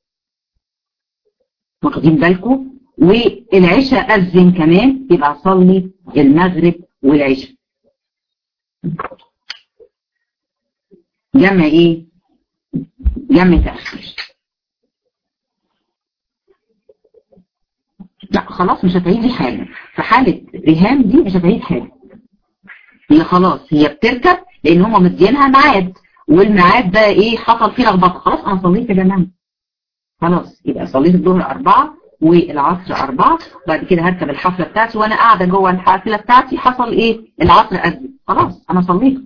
واخدين بالكم؟ والعشاء أذن كمان، يبقى أصلي المغرب والعشاء. جمع إيه؟ جمع تأخير. لا خلاص مش هتعيدي حاجة في حالة ريهام دي، مش هتعيد حاجة، هي خلاص هي بتركب لأن هم مدينها ميعاد، والميعاد ده إيه حصل فيه لخبطة، خلاص أنا صليت يا جماعة، خلاص يبقى صليت الظهر 4 والعصر 4، بعد كده هركب الحفلة بتاعتي وانا قاعدة جوه الحفلة بتاعتي حصل ايه، العصر أذن، خلاص انا صليت،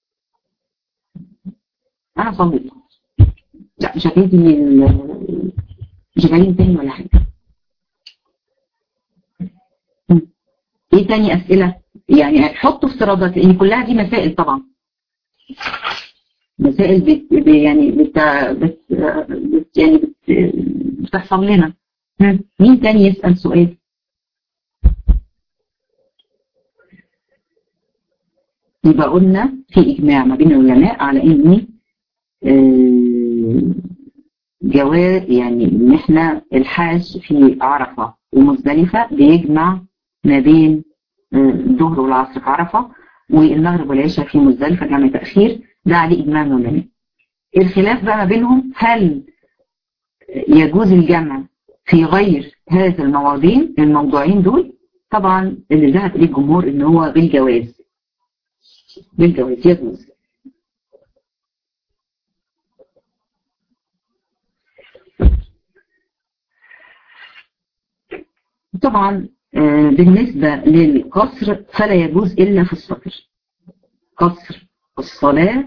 انا صليت، لا مش هتيجي مش هتعيد تاني ولا حاجة. ايه تاني اسئلة؟ يعني حطوا افتراضات لان كلها دي مسائل طبعا. مسائل بتحصل لنا. مين تاني يسأل سؤال؟ يبقى قلنا في إجماع ما بين العلماء على إن جواز، يعني إن إحنا الحاج في عرفة ومزدلفة بيجمع ما بين الظهر والعصر في عرفة، والمغرب والعشاء في مزدلفة جمع تأخير. ده عليه إجماع من العلماء. الخلاف بقى ما بينهم هل يجوز الجمع في غير هذا الموضوعين دول. طبعا اللي ذهب إليه الجمهور إن هو بالجواز يجوز. طبعا بالنسبة للقصر فلا يجوز إلا في السفر. قصر الصلاة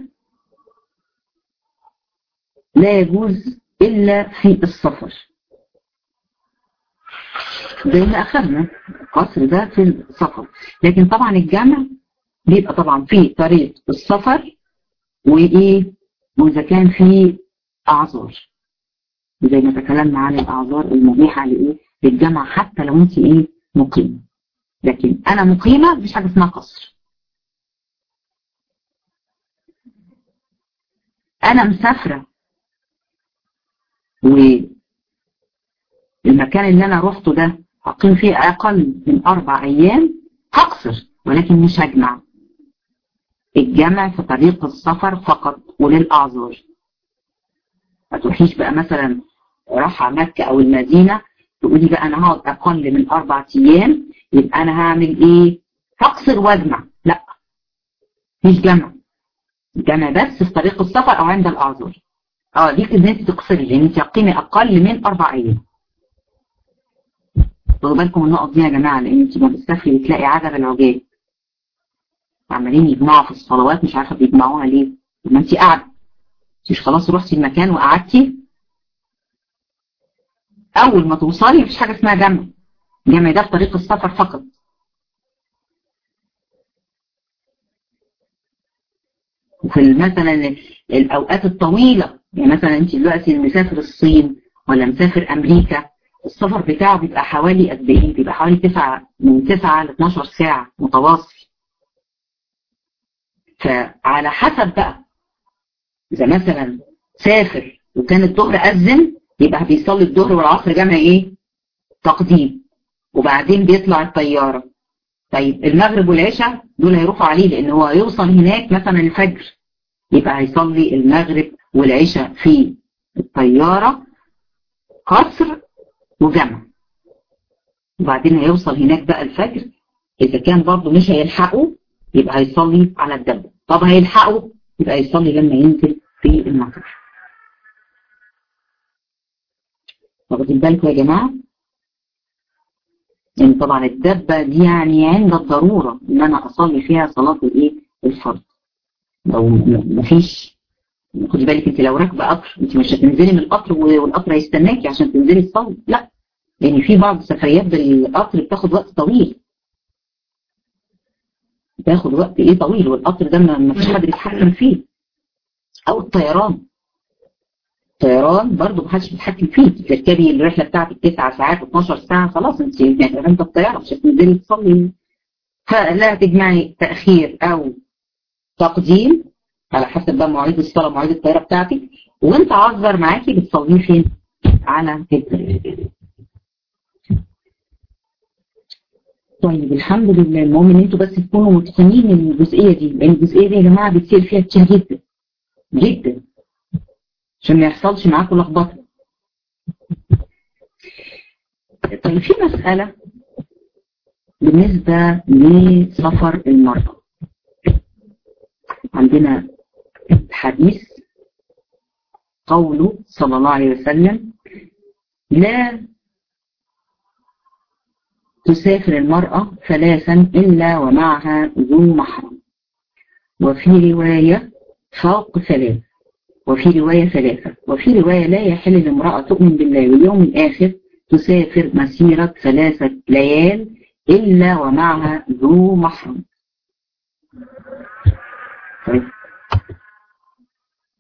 لا يجوز إلا في السفر، زي ما أخذنا القصر ده في السفر. لكن طبعا الجمع بيبقى طبعا في طريق السفر وإذا كان في أعذار، زي ما تكلمنا عن الأعذار المبيحة للجمع حتى لو أنت مقيمة. لكن أنا مقيمة مش حاجة اسمها قصر. أنا مسافرة والمكان اللي أنا روحته ده هقيم فيه أقل من 4 أيام هقصر، ولكن مش هجمع. الجمع في طريق السفر فقط وللأعذار. ما تروحيش بقى مثلا رايحة مكة أو المدينة تقولي بقى أنا هقعد أقل من 4 أيام يبقى أنا هعمل إيه؟ هقصر وأجمع. لا، مش جمع. جمع بس في طريق السفر أو عند الأعذار. ليك إن أنت تقصري لأن أنت هتقيمي أقل من 4 أيام. خدوا بالكم من النقط دي يا جماعة، لأن أنت ما بتسافري بتلاقي عدد العجاج عمالين يجمعوا في الصلوات، مش عارفة بيجمعوها ليه؟ ما أنت قاعدة، مش خلاص روحتي المكان وقعدتي، أول ما توصلي مفيش حاجة اسمها جمع. جمع ده في طريق السفر فقط. وفي مثلا الأوقات الطويلة، يعني مثلا أنت دلوقتي مسافر الصين ولا مسافر أمريكا، السفر بتاعه بيبقى حوالي قد إيه؟ بيبقى حوالي من 9 ل 12 ساعة متواصل. فعلى حسب بقى، إذا مثلا سافر وكان الظهر أذن يبقى بيصلي الظهر والعصر جمع تقديم، وبعدين بيطلع الطيارة. طيب المغرب والعشاء دول هيروحوا عليه لأن هو هيوصل هناك مثلا الفجر، يبقى هيصلي المغرب والعشاء في الطيارة قصر وجمع، وبعدين هيوصل هناك بقى الفجر. إذا كان برضه مش هيلحقوا يبقى هيصلي على الدبة. طب هيلحقوا يبقى يصلي لما ينزل في المطر. واخدين بالكم يا جماعة؟ يعني طبعا الدبة دي يعني عند الضرورة ان انا اصلي فيها صلاة الفرض. لو مفيش، خدي بالك انت لو راكبه قطر انت مش هتنزلي من القطر والقطر هيستناكي عشان تنزلي تصلي، لا، يعني في بعض السفريات بالقطر بتاخد وقت طويل، بتاخد وقت طويل، والقطر ده ما فيش حد بيتحكم فيه. او الطيران برضه ما حدش بيتحكم فيه. تركبي الرحله بتاعتك 9 ساعات 12 ساعه، خلاص انت انت الطياره مش هتنزلي تصلي. فلا تجمعي تاخير او تقديم على حسب بقى مواعيد الصلاه ومواعيد الطياره بتاعتك، وانت عذر معاكي بتصليه فين؟ على الطريق. طيب الحمد لله. المهم ان انتوا بس تكونوا متقنين الجزئيه دي، لان الجزئيه دي يا جماعه بتصير فيها كتير جدا جدا عشان ما يحصلش معاكم لخبطه. طيب في مساله بالنسبه لسفر المراه. عندنا حديث قوله صلى الله عليه وسلم: لا تسافر المرأة 3 إلا ومعها ذو محرم، وفي رواية فوق 3، وفي رواية 3، وفي رواية لا يحل لامرأة تؤمن بالله واليوم الآخر تسافر مسيرة 3 ليال إلا ومعها ذو محرم. طيب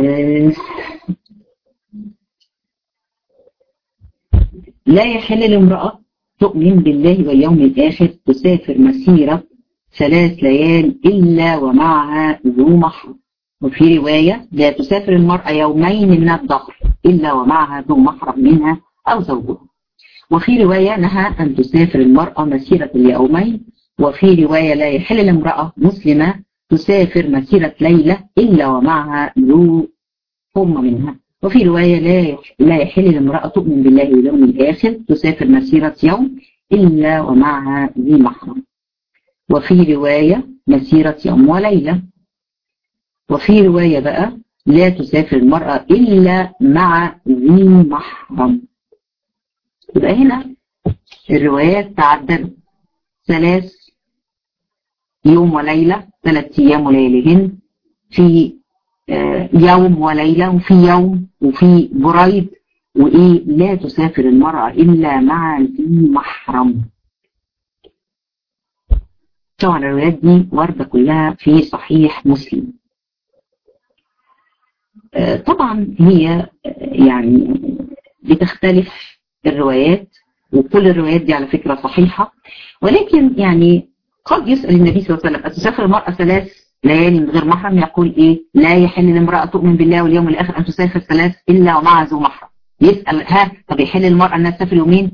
لا يحل لامرأة تؤمن بالله واليوم الآخر تسافر مسيرة 3 ليال إلا ومعها ذو محرم. وفي رواية لا تسافر المرأة يومين من الدهر إلا ومعها ذو محرم منها أو زوجها. وفي رواية نهى أن تسافر المرأة مسيرة اليومين. وفي رواية لا يحل لامرأة مسلمة تسافر مسيرة ليلة إلا ومعها ذو حرمة منها. وفي رواية لا يحل لامرأة تؤمن بالله واليوم الآخر تسافر مسيرة يوم إلا ومعها ذي محرم. وفي رواية مسيرة يوم وليلة. وفي رواية بقى لا تسافر المرأة إلا مع ذي محرم. يبقى هنا الروايات تعددت 3 يوم وليلة، 3 أيام وليلهن، في يوم وليلة، وفي يوم، وفي بريد، وإيه لا تسافر المرأة إلا مع ذي محرم. طبعا الروايات دي واردة كلها في صحيح مسلم. طبعا هي يعني بتختلف الروايات، وكل الروايات دي على فكرة صحيحة، ولكن يعني قد يسأل النبي صلى الله عليه وسلم أتسافر المرأة 3 ليالي من غير محرم؟ يقول إيه؟ لا يحل لامرأة تؤمن بالله واليوم الآخر أن تسافر 3 إلا ومعها ذو محرم. يسأل طب يحل المرأة أنها تسافر يومين؟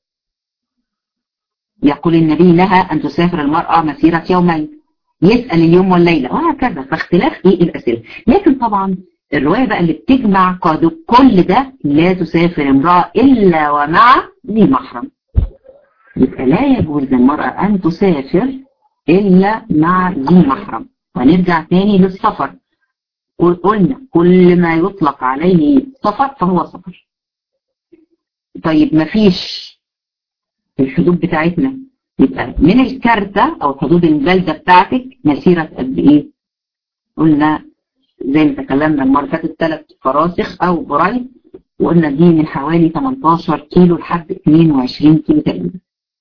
يقول النبي لها أن تسافر المرأة مسيرة يومين. يسأل اليوم والليلة، وهكذا. فاختلاف إيه الأسئلة. لكن طبعا الرواية بقى اللي بتجمع كل ده لا تسافر امرأة إلا ومع ذي محرم. يبقى لا يجوز للمرأة أن تسافر إلا مع ذي محرم. ونرجع تاني للسفر. قلنا كل ما يطلق عليه سفر فهو سفر. طيب مفيش الحدود بتاعتنا، يبقى من الكارتة أو حدود البلدة بتاعتك مسيرة قد إيه؟ قلنا زي ما تكلمنا المرة اللي فاتت 3 فراسخ أو بريد، وقلنا دي من حوالي 18 كيلو لحد 22 كيلو تقريبا.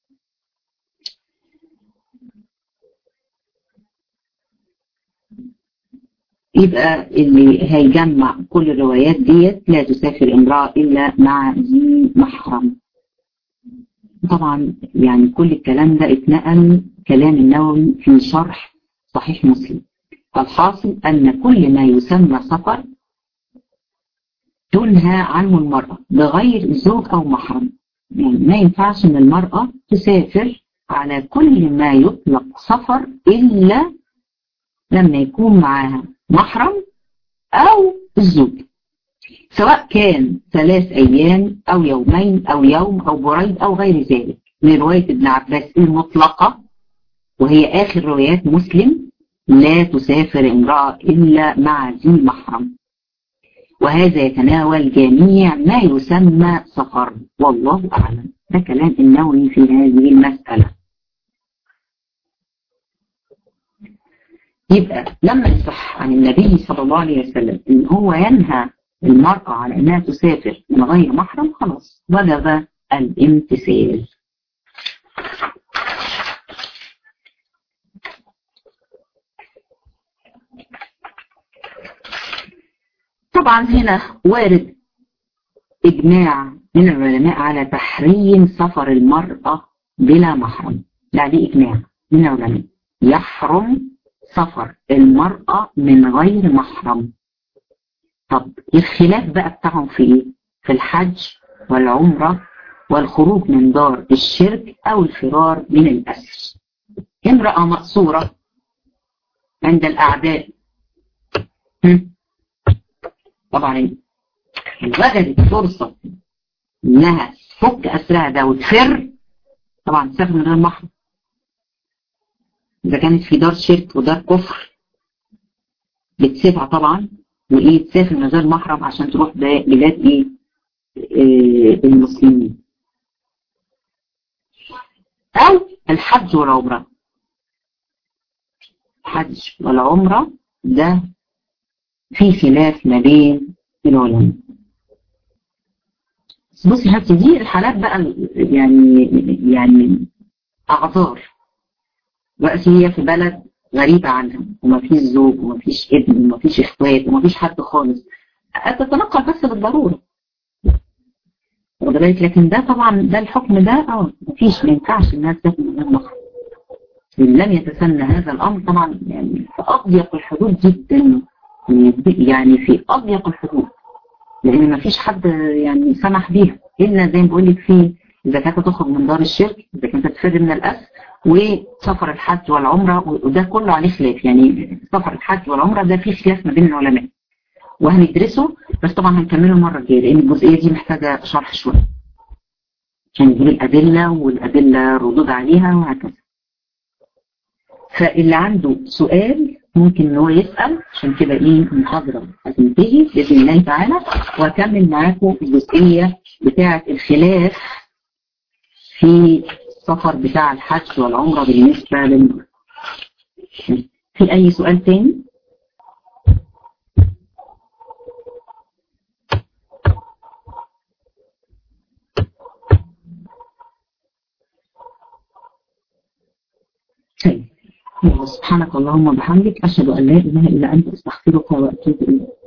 يبقى اللي هيجمع كل الروايات ديت لا تسافر امرأة إلا مع ذي محرم. طبعا يعني كل الكلام ده اتنقل كلام النووي في شرح صحيح مسلم. فالحاصل أن كل ما يسمى سفر تنهى عنه المرأة بغير زوج أو محرم. يعني ما ينفعش ان المرأة تسافر على كل ما يطلق سفر إلا لما يكون معاها محرم أو الزوج، سواء كان 3 أيام أو يومين أو يوم أو بريد أو غير ذلك. من رواية ابن عباس المطلقة، وهي آخر روايات مسلم، لا تسافر امرأة إلا مع ذي محرم. وهذا يتناول جميع ما يسمى سفر، والله أعلم. ده كلام النووي في هذه المسألة. يبقى لما يصح عن النبي صلى الله عليه وسلم إن هو ينهى المرأة على أنها تسافر من غير محرم، خلاص وجب الامتثال. طبعا هنا وارد إجماع من العلماء على تحريم سفر المرأة بلا محرم. يعني إجماع من العلماء يحرم سفر المرأة من غير محرم. طب الخلاف بقى بتاعهم في إيه؟ في الحج والعمرة والخروج من دار الشرك أو الفرار من الأسر. امرأة مأسورة عند الأعداء، طبعا وجدت فرصة انها تفك اسرها ده وتفر، طبعا تسافر من غير محرم. اذا كانت في دار شرك ودار كفر بتسيبها طبعا، وايه تسافر من غير محرم عشان تروح بلاد ايه المسلمين. او الحج والعمرة. الحج والعمرة ده في خلاف ما بين العلماء. بصي هاتي دي الحالات بقى يعني اعذار بقى، هي في بلد غريبة عنها وما فيش زوج وما فيش ابن وما فيش اخوات وما فيش حد خالص، تتنقل بس بالضرورة، لكن ده طبعا ده الحكم ده مفيش، ما ينفعش الناس تاخد من المخرج. لم يتسنى هذا الأمر طبعا، يعني في أضيق الحدود جدا، يعني في أضيق الحدود، لأن ما فيش حد يعني سمح بيها إلا زي ما بقول لك في إذا كانت تخرج من دار الشرك، إذا كانت تفر من الأسر، وسفر الحج والعمرة، وده كله عليه خلاف. يعني سفر الحج والعمرة ده فيه خلاف ما بين العلماء وهندرسه، بس طبعا هنكمله المرة الجاية لأن الجزئية دي محتاجة شرح شوية عشان نجيب الأدلة والأدلة ردود عليها وهكذا. فاللي عنده سؤال ممكن ان هو يسأل، عشان كده المحاضرة هتنتهي بإذن الله تعالى، وأكمل معاكم الجزئية بتاعة الخلاف في السفر بتاع الحج والعمرة بالنسبة للمرأة. في أي سؤال تاني؟ طيب، سبحانك اللهم وبحمدك، أشهد أن لا إله إلا أنت، أستغفرك وأتوب إليك.